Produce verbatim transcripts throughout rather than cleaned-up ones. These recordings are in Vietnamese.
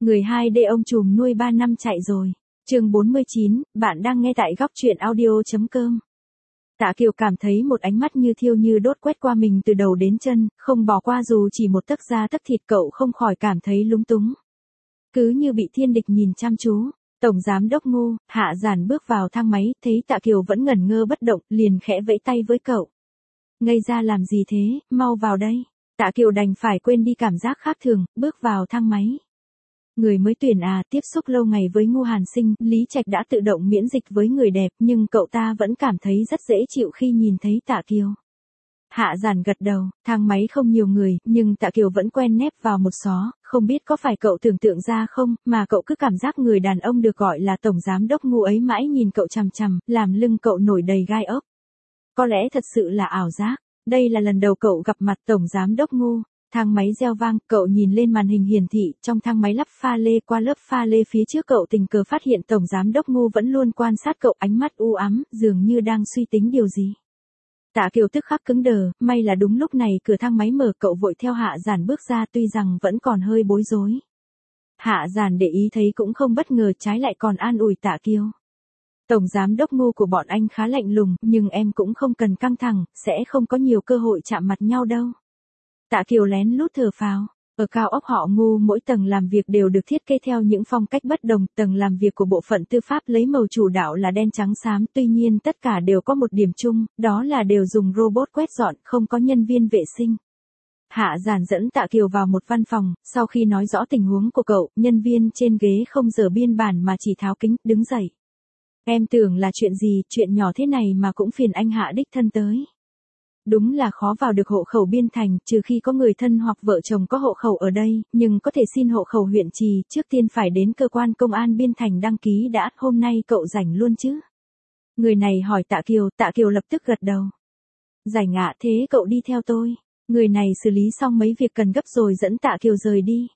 Người hai d ông trùm nuôi ba năm chạy rồi. Chương bốn mươi chín, bạn đang nghe tại góc truyện audio.com. Tạ Kiều cảm thấy một ánh mắt như thiêu như đốt quét qua mình từ đầu đến chân, không bỏ qua dù chỉ một tấc da tấc thịt, cậu không khỏi cảm thấy lúng túng. Cứ như bị thiên địch nhìn chăm chú. Tổng giám đốc Ngô, Hạ Giản bước vào thang máy, thấy Tạ Kiều vẫn ngẩn ngơ bất động, liền khẽ vẫy tay với cậu. Ngây ra làm gì thế, mau vào đây. Tạ Kiều đành phải quên đi cảm giác khác thường, bước vào thang máy. Người mới tuyển à, tiếp xúc lâu ngày với Ngô Hàn Sinh, Lý Trạch đã tự động miễn dịch với người đẹp, nhưng cậu ta vẫn cảm thấy rất dễ chịu khi nhìn thấy Tạ Kiều. Hạ Giản gật đầu, thang máy không nhiều người, nhưng Tạ Kiều vẫn quen nép vào một xó, không biết có phải cậu tưởng tượng ra không, mà cậu cứ cảm giác người đàn ông được gọi là tổng giám đốc Ngô ấy mãi nhìn cậu chằm chằm, làm lưng cậu nổi đầy gai ốc. Có lẽ thật sự là ảo giác, đây là lần đầu cậu gặp mặt tổng giám đốc Ngô. Thang máy reo vang, cậu nhìn lên màn hình hiển thị, trong thang máy lắp pha lê, qua lớp pha lê phía trước cậu tình cờ phát hiện tổng giám đốc Ngô vẫn luôn quan sát cậu, ánh mắt u ám, dường như đang suy tính điều gì. Tạ Kiều tức khắc cứng đờ, may là đúng lúc này cửa thang máy mở, cậu vội theo Hạ Giản bước ra, tuy rằng vẫn còn hơi bối rối. Hạ Giản để ý thấy cũng không bất ngờ, trái lại còn an ủi Tạ Kiều. Tổng giám đốc Ngô của bọn anh khá lạnh lùng, nhưng em cũng không cần căng thẳng, sẽ không có nhiều cơ hội chạm mặt nhau đâu. Tạ Kiều lén lút thở phào. Ở cao ốc họ Ngô, mỗi tầng làm việc đều được thiết kế theo những phong cách bất đồng, tầng làm việc của bộ phận tư pháp lấy màu chủ đạo là đen trắng xám, tuy nhiên tất cả đều có một điểm chung, đó là đều dùng robot quét dọn, không có nhân viên vệ sinh. Hạ Giản dẫn Tạ Kiều vào một văn phòng, sau khi nói rõ tình huống của cậu, nhân viên trên ghế không dở biên bản mà chỉ tháo kính, đứng dậy. Em tưởng là chuyện gì, chuyện nhỏ thế này mà cũng phiền anh Hạ đích thân tới. Đúng là khó vào được hộ khẩu Biên Thành, trừ khi có người thân hoặc vợ chồng có hộ khẩu ở đây, nhưng có thể xin hộ khẩu huyện Trì, trước tiên phải đến cơ quan công an Biên Thành đăng ký đã, hôm nay cậu rảnh luôn chứ? Người này hỏi Tạ Kiều, Tạ Kiều lập tức gật đầu. Rảnh ạ, thế cậu đi theo tôi. Người này xử lý xong mấy việc cần gấp rồi dẫn Tạ Kiều rời đi.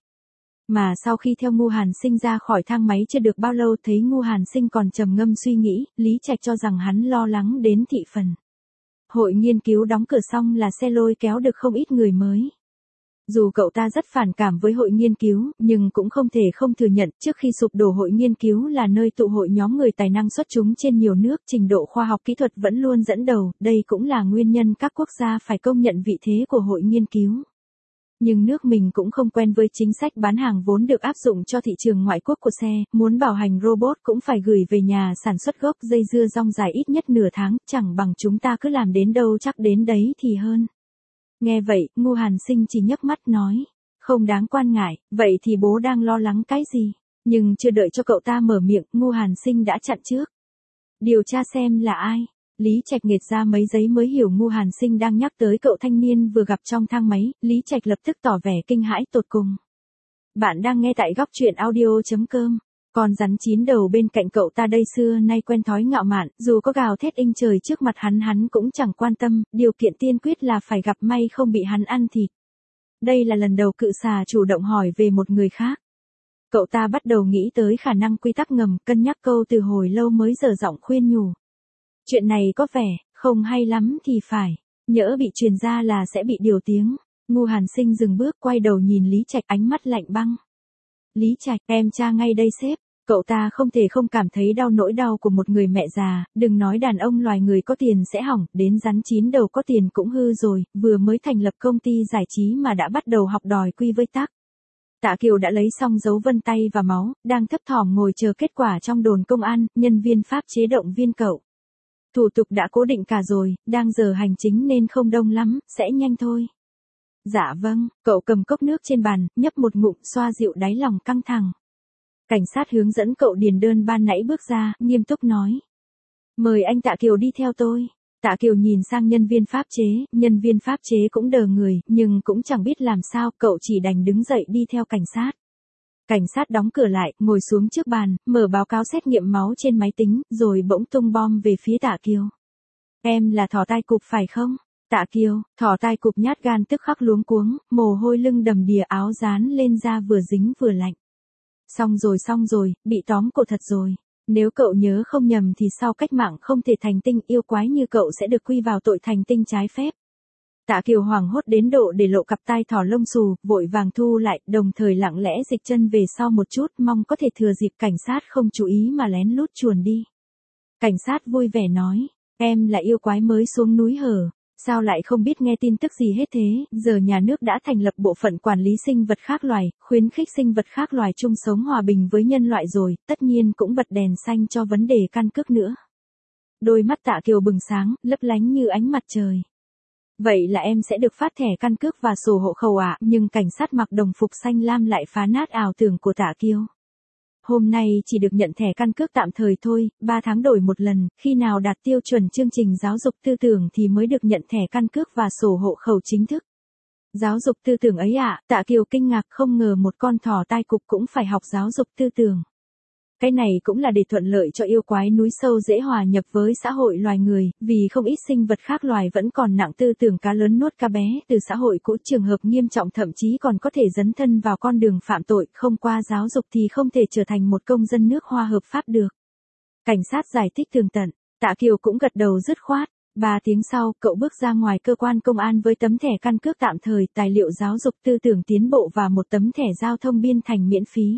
Mà sau khi theo Ngô Hàn Sinh ra khỏi thang máy chưa được bao lâu, thấy Ngô Hàn Sinh còn trầm ngâm suy nghĩ, Lý Trạch cho rằng hắn lo lắng đến thị phần. Hội nghiên cứu đóng cửa xong là xe lôi kéo được không ít người mới. Dù cậu ta rất phản cảm với hội nghiên cứu, nhưng cũng không thể không thừa nhận, trước khi sụp đổ hội nghiên cứu là nơi tụ hội nhóm người tài năng xuất chúng trên nhiều nước, trình độ khoa học kỹ thuật vẫn luôn dẫn đầu, đây cũng là nguyên nhân các quốc gia phải công nhận vị thế của hội nghiên cứu. Nhưng nước mình cũng không quen với chính sách bán hàng vốn được áp dụng cho thị trường ngoại quốc của xe, muốn bảo hành robot cũng phải gửi về nhà sản xuất gốc, dây dưa rong dài ít nhất nửa tháng, chẳng bằng chúng ta cứ làm đến đâu chắc đến đấy thì hơn. Nghe vậy, Ngô Hàn Sinh chỉ nhấc mắt nói, không đáng quan ngại, vậy thì bố đang lo lắng cái gì? Nhưng chưa đợi cho cậu ta mở miệng, Ngô Hàn Sinh đã chặn trước. Điều tra xem là ai? Lý Trạch nghệt ra mấy giấy mới hiểu Ngô Hàn Sinh đang nhắc tới cậu thanh niên vừa gặp trong thang máy, Lý Trạch lập tức tỏ vẻ kinh hãi tột cùng. Bạn đang nghe tại góc truyện audio.com. Con rắn chín đầu bên cạnh cậu ta đây xưa nay quen thói ngạo mạn, dù có gào thét inh trời trước mặt hắn hắn cũng chẳng quan tâm, điều kiện tiên quyết là phải gặp may không bị hắn ăn thịt. Đây là lần đầu cự xà chủ động hỏi về một người khác. Cậu ta bắt đầu nghĩ tới khả năng quy tắc ngầm, cân nhắc câu từ hồi lâu mới dở giọng khuyên nhủ. Chuyện này có vẻ không hay lắm thì phải, nhỡ bị truyền ra là sẽ bị điều tiếng. Ngô Hàn Sinh dừng bước, quay đầu nhìn Lý Trạch, ánh mắt lạnh băng. Lý Trạch, em tra ngay đây sếp. Cậu ta không thể không cảm thấy đau nỗi đau của một người mẹ già, đừng nói đàn ông loài người có tiền sẽ hỏng, đến rắn chín đầu có tiền cũng hư rồi, vừa mới thành lập công ty giải trí mà đã bắt đầu học đòi quy với tắc. Tạ Kiều đã lấy xong dấu vân tay và máu, đang thấp thỏm ngồi chờ kết quả trong đồn công an, nhân viên pháp chế động viên cậu. Thủ tục đã cố định cả rồi, đang giờ hành chính nên không đông lắm, sẽ nhanh thôi. Dạ vâng, cậu cầm cốc nước trên bàn, nhấp một ngụm xoa dịu đáy lòng căng thẳng. Cảnh sát hướng dẫn cậu điền đơn ban nãy bước ra, nghiêm túc nói. Mời anh Tạ Kiều đi theo tôi. Tạ Kiều nhìn sang nhân viên pháp chế, nhân viên pháp chế cũng đờ người, nhưng cũng chẳng biết làm sao, cậu chỉ đành đứng dậy đi theo cảnh sát. Cảnh sát đóng cửa lại, ngồi xuống trước bàn, mở báo cáo xét nghiệm máu trên máy tính, rồi bỗng tung bom về phía Tạ Kiều. Em là Thỏ Tai Cụp phải không? Tạ Kiều, Thỏ Tai Cụp nhát gan tức khắc luống cuống, mồ hôi lưng đầm đìa, áo dán lên da vừa dính vừa lạnh. Xong rồi xong rồi, bị tóm cổ thật rồi. Nếu cậu nhớ không nhầm thì sau cách mạng không thể thành tinh, yêu quái như cậu sẽ được quy vào tội thành tinh trái phép. Tạ Kiều hoảng hốt đến độ để lộ cặp tai thỏ lông xù, vội vàng thu lại, đồng thời lặng lẽ dịch chân về sau một chút, mong có thể thừa dịp cảnh sát không chú ý mà lén lút chuồn đi. Cảnh sát vui vẻ nói, em là yêu quái mới xuống núi hở, sao lại không biết nghe tin tức gì hết thế, giờ nhà nước đã thành lập bộ phận quản lý sinh vật khác loài, khuyến khích sinh vật khác loài chung sống hòa bình với nhân loại rồi, tất nhiên cũng bật đèn xanh cho vấn đề căn cước nữa. Đôi mắt Tạ Kiều bừng sáng, lấp lánh như ánh mặt trời. Vậy là em sẽ được phát thẻ căn cước và sổ hộ khẩu ạ, à? Nhưng cảnh sát mặc đồng phục xanh lam lại phá nát ảo tưởng của Tạ Kiều. Hôm nay chỉ được nhận thẻ căn cước tạm thời thôi, ba tháng đổi một lần, khi nào đạt tiêu chuẩn chương trình giáo dục tư tưởng thì mới được nhận thẻ căn cước và sổ hộ khẩu chính thức. Giáo dục tư tưởng ấy ạ, à? Tạ Kiều kinh ngạc không ngờ một con thỏ tai cụp cũng phải học giáo dục tư tưởng. Cái này cũng là để thuận lợi cho yêu quái núi sâu dễ hòa nhập với xã hội loài người, vì không ít sinh vật khác loài vẫn còn nặng tư tưởng cá lớn nuốt cá bé, từ xã hội cũ trường hợp nghiêm trọng thậm chí còn có thể dấn thân vào con đường phạm tội, không qua giáo dục thì không thể trở thành một công dân nước Hoa hợp pháp được. Cảnh sát giải thích tường tận, Tạ Kiều cũng gật đầu dứt khoát. Ba tiếng sau, cậu bước ra ngoài cơ quan công an với tấm thẻ căn cước tạm thời, tài liệu giáo dục tư tưởng tiến bộ và một tấm thẻ giao thông biên thành miễn phí.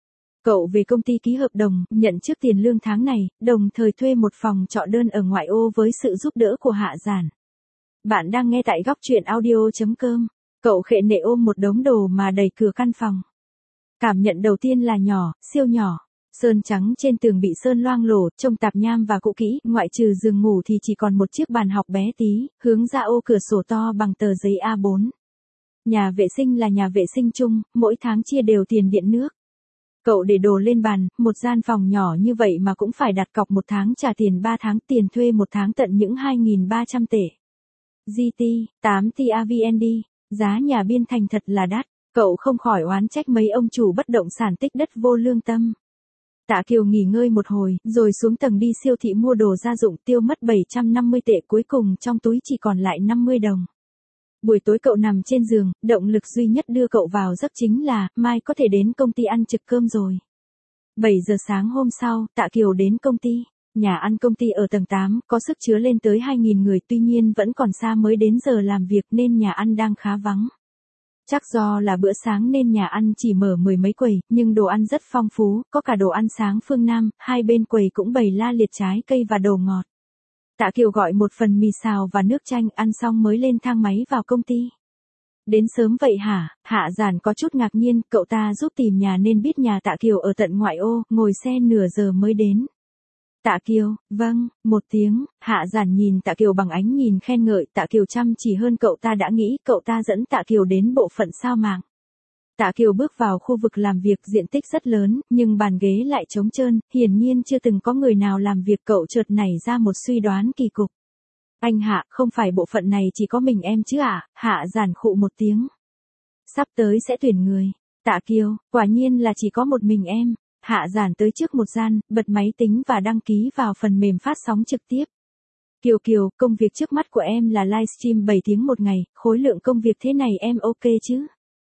Cậu về công ty ký hợp đồng, nhận trước tiền lương tháng này, đồng thời thuê một phòng trọ đơn ở ngoại ô với sự giúp đỡ của Hạ Giản. Bạn đang nghe tại góc truyện audio chấm com. Cậu khệ nệ ôm một đống đồ mà đẩy cửa căn phòng. Cảm nhận đầu tiên là nhỏ, siêu nhỏ. Sơn trắng trên tường bị sơn loang lổ, trông tạp nham và cũ kỹ, ngoại trừ giường ngủ thì chỉ còn một chiếc bàn học bé tí, hướng ra ô cửa sổ to bằng tờ giấy A bốn. Nhà vệ sinh là nhà vệ sinh chung, mỗi tháng chia đều tiền điện nước. Cậu để đồ lên bàn, một gian phòng nhỏ như vậy mà cũng phải đặt cọc một tháng trả tiền ba tháng, tiền thuê một tháng tận những hai nghìn ba trăm tệ. giê tê, tám tê a vê en đê, giá nhà biên thành thật là đắt, cậu không khỏi oán trách mấy ông chủ bất động sản tích đất vô lương tâm. Tạ Kiều nghỉ ngơi một hồi, rồi xuống tầng đi siêu thị mua đồ gia dụng, tiêu mất bảy trăm năm mươi tệ, cuối cùng trong túi chỉ còn lại năm mươi đồng. Buổi tối cậu nằm trên giường, động lực duy nhất đưa cậu vào giấc chính là, mai có thể đến công ty ăn trực cơm rồi. bảy giờ sáng hôm sau, Tạ Kiều đến công ty. Nhà ăn công ty ở tầng tám, có sức chứa lên tới hai nghìn người, tuy nhiên vẫn còn xa mới đến giờ làm việc nên nhà ăn đang khá vắng. Chắc do là bữa sáng nên nhà ăn chỉ mở mười mấy quầy, nhưng đồ ăn rất phong phú, có cả đồ ăn sáng phương Nam, hai bên quầy cũng bày la liệt trái cây và đồ ngọt. Tạ Kiều gọi một phần mì xào và nước chanh, ăn xong mới lên thang máy vào công ty. Đến sớm vậy hả? Hạ Giản có chút ngạc nhiên, cậu ta giúp tìm nhà nên biết nhà Tạ Kiều ở tận ngoại ô, ngồi xe nửa giờ mới đến. Tạ Kiều, vâng, một tiếng, Hạ Giản nhìn Tạ Kiều bằng ánh nhìn khen ngợi, Tạ Kiều chăm chỉ hơn cậu ta đã nghĩ, cậu ta dẫn Tạ Kiều đến bộ phận sao mạng. Tạ Kiều bước vào khu vực làm việc, diện tích rất lớn, nhưng bàn ghế lại trống trơn, hiển nhiên chưa từng có người nào làm việc, cậu chợt nảy ra một suy đoán kỳ cục. Anh Hạ, không phải bộ phận này chỉ có mình em chứ ạ? À? Hạ Giản khụ một tiếng. Sắp tới sẽ tuyển người. Tạ Kiều, quả nhiên là chỉ có một mình em. Hạ Giản tới trước một gian, bật máy tính và đăng ký vào phần mềm phát sóng trực tiếp. Kiều Kiều, công việc trước mắt của em là livestream bảy tiếng một ngày, khối lượng công việc thế này em ok chứ?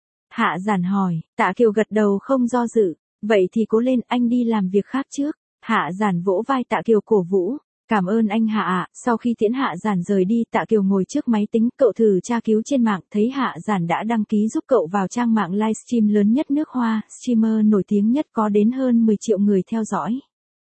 Hạ Giản hỏi, Tạ Kiều gật đầu không do dự, vậy thì cố lên, anh đi làm việc khác trước. Hạ Giản vỗ vai Tạ Kiều cổ vũ, cảm ơn anh Hạ ạ. Sau khi tiễn Hạ Giản rời đi, Tạ Kiều ngồi trước máy tính, cậu thử tra cứu trên mạng, thấy Hạ Giản đã đăng ký giúp cậu vào trang mạng livestream lớn nhất nước Hoa, streamer nổi tiếng nhất có đến hơn mười triệu người theo dõi.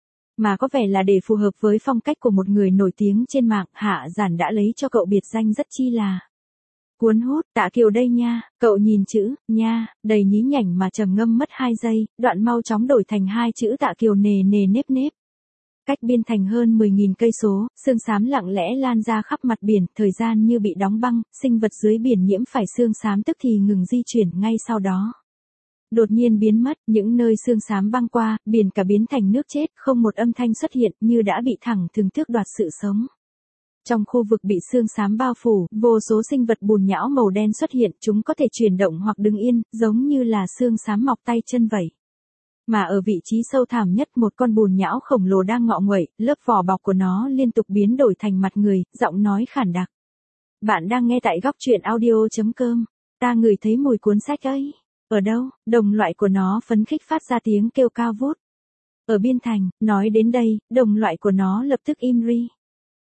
Mà có vẻ là để phù hợp với phong cách của một người nổi tiếng trên mạng, Hạ Giản đã lấy cho cậu biệt danh rất chi là cuốn hút. Tạ Kiều đây nha, cậu nhìn chữ, nha, đầy nhí nhảnh mà trầm ngâm mất hai giây, đoạn mau chóng đổi thành hai chữ Tạ Kiều nề nề nếp nếp. Cách biên thành hơn mười nghìn cây số, sương xám lặng lẽ lan ra khắp mặt biển, thời gian như bị đóng băng, sinh vật dưới biển nhiễm phải sương xám tức thì ngừng di chuyển ngay sau đó. Đột nhiên biến mất, những nơi sương xám băng qua, biển cả biến thành nước chết, không một âm thanh xuất hiện, như đã bị thẳng thừng tước đoạt sự sống. Trong khu vực bị sương xám bao phủ, vô số sinh vật bùn nhão màu đen xuất hiện, chúng có thể chuyển động hoặc đứng yên, giống như là sương xám mọc tay chân vậy. Mà ở vị trí sâu thẳm nhất, một con bùn nhão khổng lồ đang ngọ nguậy, lớp vỏ bọc của nó liên tục biến đổi thành mặt người, giọng nói khản đặc. Bạn đang nghe tại góc truyện audio chấm com. Ta ngửi thấy mùi cuốn sách ấy. Ở đâu? Đồng loại của nó phấn khích phát ra tiếng kêu cao vút. Ở biên thành, nói đến đây, đồng loại của nó lập tức im ri.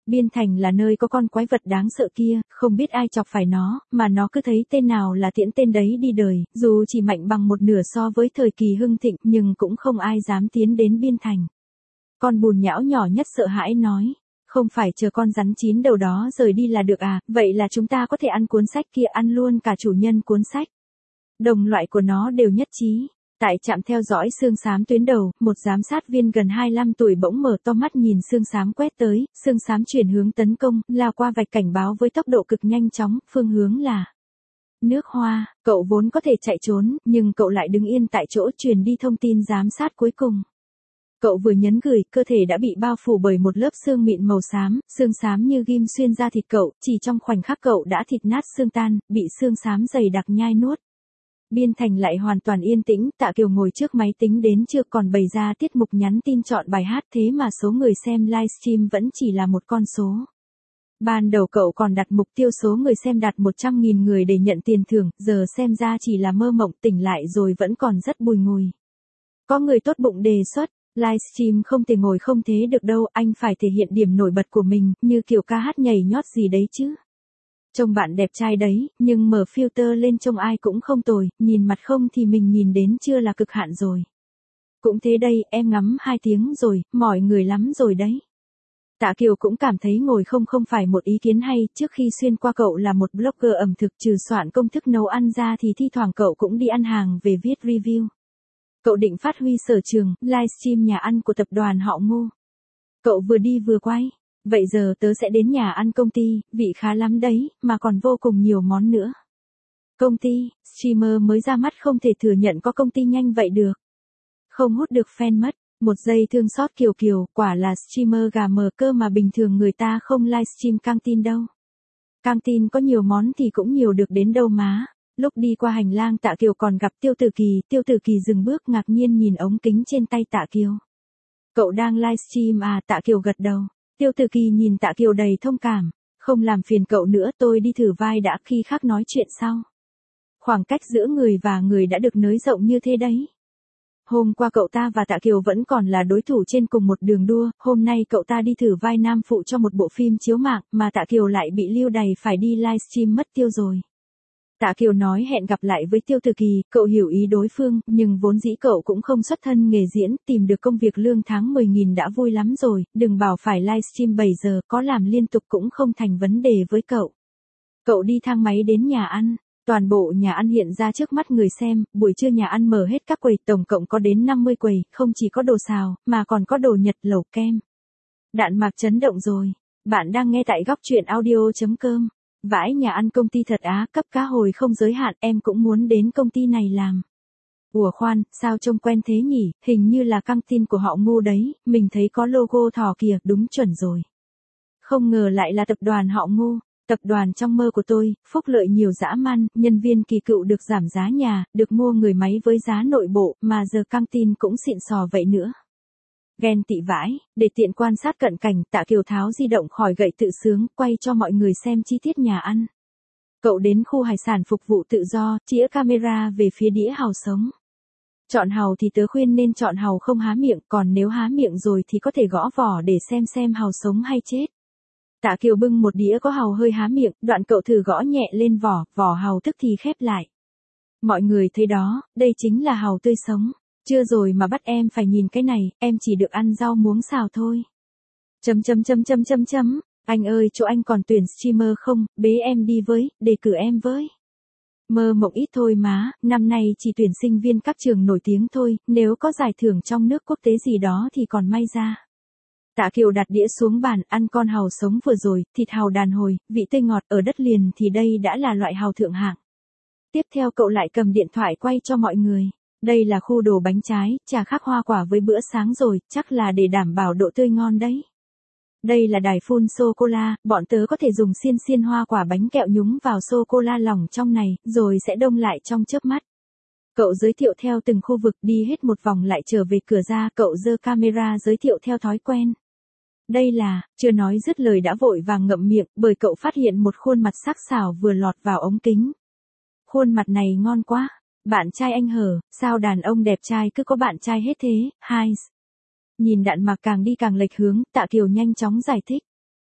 Biên Thành là nơi có con quái vật đáng sợ kia, không biết ai chọc phải nó, mà nó cứ thấy tên nào là tiễn tên đấy đi đời, dù chỉ mạnh bằng một nửa so với thời kỳ hưng thịnh nhưng cũng không ai dám tiến đến Biên Thành. Con bùn nhão nhỏ nhất sợ hãi nói, không phải chờ con rắn chín đầu đó rời đi là được à, vậy là chúng ta có thể ăn cuốn sách kia, ăn luôn cả chủ nhân cuốn sách. Đồng loại của nó đều nhất trí. Tại trạm theo dõi xương xám tuyến đầu, một giám sát viên gần hai mươi lăm tuổi bỗng mở to mắt nhìn xương xám quét tới, xương xám chuyển hướng tấn công, lao qua vạch cảnh báo với tốc độ cực nhanh chóng, phương hướng là nước Hoa. Cậu vốn có thể chạy trốn, nhưng cậu lại đứng yên tại chỗ truyền đi thông tin giám sát cuối cùng. Cậu vừa nhấn gửi, cơ thể đã bị bao phủ bởi một lớp xương mịn màu xám, xương xám như ghim xuyên ra thịt cậu, chỉ trong khoảnh khắc cậu đã thịt nát xương tan, bị xương xám dày đặc nhai nuốt. Biên Thành lại hoàn toàn yên tĩnh, Tạ Kiều ngồi trước máy tính đến chưa còn bày ra tiết mục nhắn tin chọn bài hát, thế mà số người xem livestream vẫn chỉ là một con số. Ban đầu cậu còn đặt mục tiêu số người xem đạt một trăm nghìn người để nhận tiền thưởng, giờ xem ra chỉ là mơ mộng, tỉnh lại rồi vẫn còn rất bùi ngùi. Có người tốt bụng đề xuất, livestream không thể ngồi không thế được đâu, anh phải thể hiện điểm nổi bật của mình, như kiểu ca hát nhảy nhót gì đấy chứ. Trông bạn đẹp trai đấy, nhưng mở filter lên trông ai cũng không tồi, nhìn mặt không thì mình nhìn đến chưa là cực hạn rồi. Cũng thế đây, em ngắm hai tiếng rồi, mỏi người lắm rồi đấy. Tạ Kiều cũng cảm thấy ngồi không không phải một ý kiến hay, trước khi xuyên qua cậu là một blogger ẩm thực, trừ soạn công thức nấu ăn ra thì thi thoảng cậu cũng đi ăn hàng về viết review. Cậu định phát huy sở trường, livestream nhà ăn của tập đoàn họ Ngô. Cậu vừa đi vừa quay. Vậy giờ tớ sẽ đến nhà ăn công ty, vị khá lắm đấy, mà còn vô cùng nhiều món nữa. Công ty, streamer mới ra mắt không thể thừa nhận có công ty nhanh vậy được. Không hút được fan mất, một giây thương xót Kiều Kiều, quả là streamer gà mờ cơ mà bình thường người ta không livestream căng tin đâu. Căng tin có nhiều món thì cũng nhiều được đến đâu má. Lúc đi qua hành lang Tạ Kiều còn gặp Tiêu Tử Kỳ, Tiêu Tử Kỳ dừng bước ngạc nhiên nhìn ống kính trên tay Tạ Kiều. Cậu đang livestream à? Tạ Kiều gật đầu. Tiêu Tử Kỳ nhìn Tạ Kiều đầy thông cảm, không làm phiền cậu nữa, tôi đi thử vai đã, khi khác nói chuyện sau. Khoảng cách giữa người và người đã được nới rộng như thế đấy. Hôm qua cậu ta và Tạ Kiều vẫn còn là đối thủ trên cùng một đường đua, hôm nay cậu ta đi thử vai nam phụ cho một bộ phim chiếu mạng, mà Tạ Kiều lại bị lưu đày phải đi livestream mất tiêu rồi. Tạ Kiều nói hẹn gặp lại với Tiêu Tử Kỳ, cậu hiểu ý đối phương, nhưng vốn dĩ cậu cũng không xuất thân nghề diễn, tìm được công việc lương tháng mười nghìn đã vui lắm rồi, đừng bảo phải livestream bảy giờ, có làm liên tục cũng không thành vấn đề với cậu. Cậu đi thang máy đến nhà ăn, toàn bộ nhà ăn hiện ra trước mắt người xem, buổi trưa nhà ăn mở hết các quầy, tổng cộng có đến năm mươi quầy, không chỉ có đồ xào, mà còn có đồ Nhật, lẩu, kem. Đạn mạc chấn động rồi, bạn đang nghe tại góc truyện audio chấm com. Vãi, nhà ăn công ty thật á, cấp cá hồi không giới hạn, em cũng muốn đến công ty này làm. Ủa khoan, sao trông quen thế nhỉ, hình như là căng tin của họ Ngô đấy, mình thấy có logo thỏ kìa, đúng chuẩn rồi. Không ngờ lại là tập đoàn họ Ngô, tập đoàn trong mơ của tôi, phúc lợi nhiều dã man, nhân viên kỳ cựu được giảm giá nhà, được mua người máy với giá nội bộ, mà giờ căng tin cũng xịn sò vậy nữa. Ghen tị vãi, để tiện quan sát cận cảnh, Tạ Kiều tháo di động khỏi gậy tự sướng, quay cho mọi người xem chi tiết nhà ăn. Cậu đến khu hải sản phục vụ tự do, chĩa camera về phía đĩa hàu sống. Chọn hàu thì tớ khuyên nên chọn hàu không há miệng, còn nếu há miệng rồi thì có thể gõ vỏ để xem xem hàu sống hay chết. Tạ Kiều bưng một đĩa có hàu hơi há miệng, đoạn cậu thử gõ nhẹ lên vỏ, vỏ hàu tức thì khép lại. Mọi người thấy đó, đây chính là hàu tươi sống. Chưa rồi mà bắt em phải nhìn cái này, em chỉ được ăn rau muống xào thôi. Chấm chấm chấm chấm chấm chấm, anh ơi chỗ anh còn tuyển streamer không, bế em đi với, đề cử em với. Mơ mộng ít thôi má, năm nay chỉ tuyển sinh viên các trường nổi tiếng thôi, nếu có giải thưởng trong nước quốc tế gì đó thì còn may ra. Tạ Kiều đặt đĩa xuống bàn, ăn con hàu sống vừa rồi, thịt hàu đàn hồi, vị tươi ngọt, ở đất liền thì đây đã là loại hàu thượng hạng. Tiếp theo cậu lại cầm điện thoại quay cho mọi người. Đây là khu đồ bánh trái, trà khắc hoa quả với bữa sáng rồi, chắc là để đảm bảo độ tươi ngon đấy. Đây là đài phun sô-cô-la, bọn tớ có thể dùng xiên xiên hoa quả bánh kẹo nhúng vào sô-cô-la lỏng trong này, rồi sẽ đông lại trong chớp mắt. Cậu giới thiệu theo từng khu vực, đi hết một vòng lại trở về cửa ra, cậu giơ camera giới thiệu theo thói quen. Đây là, chưa nói dứt lời đã vội vàng ngậm miệng, bởi cậu phát hiện một khuôn mặt sắc sảo vừa lọt vào ống kính. Khuôn mặt này ngon quá. Bạn trai anh hở, sao đàn ông đẹp trai cứ có bạn trai hết thế, Hines. Nhìn đạn mạc càng đi càng lệch hướng, Tạ Kiều nhanh chóng giải thích.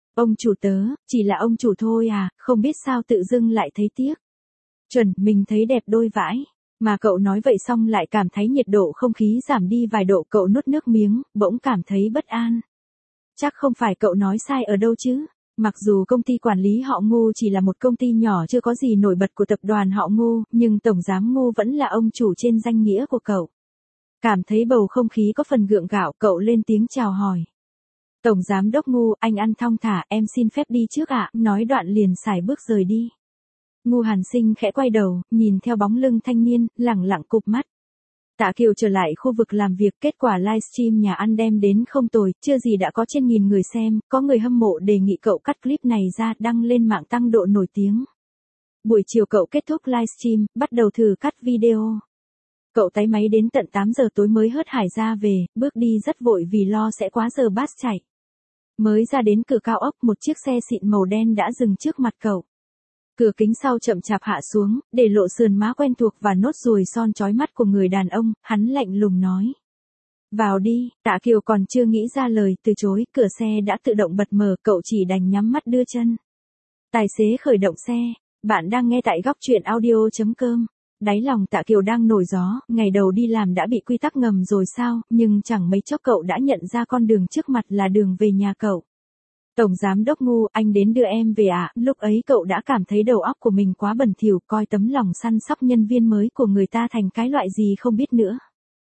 Ông chủ tớ, chỉ là ông chủ thôi à, không biết sao tự dưng lại thấy tiếc. Chuẩn, mình thấy đẹp đôi vãi. Mà cậu nói vậy xong lại cảm thấy nhiệt độ không khí giảm đi vài độ, cậu nuốt nước miếng, bỗng cảm thấy bất an. Chắc không phải cậu nói sai ở đâu chứ. Mặc dù công ty quản lý họ Ngô chỉ là một công ty nhỏ chưa có gì nổi bật của tập đoàn họ Ngô, nhưng Tổng giám Ngô vẫn là ông chủ trên danh nghĩa của cậu. Cảm thấy bầu không khí có phần gượng gạo, cậu lên tiếng chào hỏi. Tổng giám đốc Ngô, anh ăn thong thả, em xin phép đi trước ạ, nói đoạn liền xài bước rời đi. Ngô Hàn Sinh khẽ quay đầu, nhìn theo bóng lưng thanh niên, lẳng lặng cụp mắt. Tạ Kiều trở lại khu vực làm việc, kết quả livestream nhà ăn đem đến không tồi, chưa gì đã có trên nghìn người xem, có người hâm mộ đề nghị cậu cắt clip này ra đăng lên mạng tăng độ nổi tiếng. Buổi chiều cậu kết thúc livestream, bắt đầu thử cắt video. Cậu tái máy đến tận tám giờ tối mới hớt hải ra về, bước đi rất vội vì lo sẽ quá giờ bus chạy. Mới ra đến cửa cao ốc, một chiếc xe xịn màu đen đã dừng trước mặt cậu. Cửa kính sau chậm chạp hạ xuống, để lộ sườn má quen thuộc và nốt ruồi son chói mắt của người đàn ông, hắn lạnh lùng nói. Vào đi, Tạ Kiều còn chưa nghĩ ra lời từ chối, cửa xe đã tự động bật mở, cậu chỉ đành nhắm mắt đưa chân. Tài xế khởi động xe, bạn đang nghe tại góc truyện audio chấm com. Đáy lòng Tạ Kiều đang nổi gió, ngày đầu đi làm đã bị quy tắc ngầm rồi sao, nhưng chẳng mấy chốc cậu đã nhận ra con đường trước mặt là đường về nhà cậu. Tổng giám đốc Ngô, anh đến đưa em về ạ, à? Lúc ấy cậu đã cảm thấy đầu óc của mình quá bẩn thỉu, coi tấm lòng săn sóc nhân viên mới của người ta thành cái loại gì không biết nữa.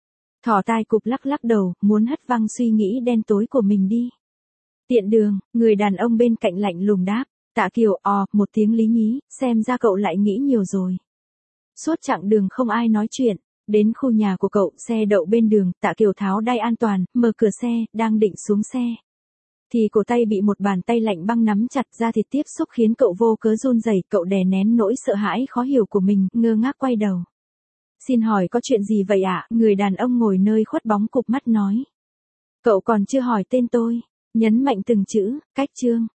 Thỏ tai cụp lắc lắc đầu, muốn hất văng suy nghĩ đen tối của mình đi. Tiện đường, người đàn ông bên cạnh lạnh lùng đáp. Tạ Kiều ò, một tiếng lý nhí, xem ra cậu lại nghĩ nhiều rồi. Suốt chặng đường không ai nói chuyện, đến khu nhà của cậu, xe đậu bên đường, Tạ Kiều tháo đai an toàn, mở cửa xe, đang định xuống xe. Thì cổ tay bị một bàn tay lạnh băng nắm chặt, da thịt tiếp xúc khiến cậu vô cớ run rẩy, cậu đè nén nỗi sợ hãi khó hiểu của mình, ngơ ngác quay đầu. Xin hỏi có chuyện gì vậy ạ? Người đàn ông ngồi nơi khuất bóng cụp mắt nói. Cậu còn chưa hỏi tên tôi, nhấn mạnh từng chữ, cách chương.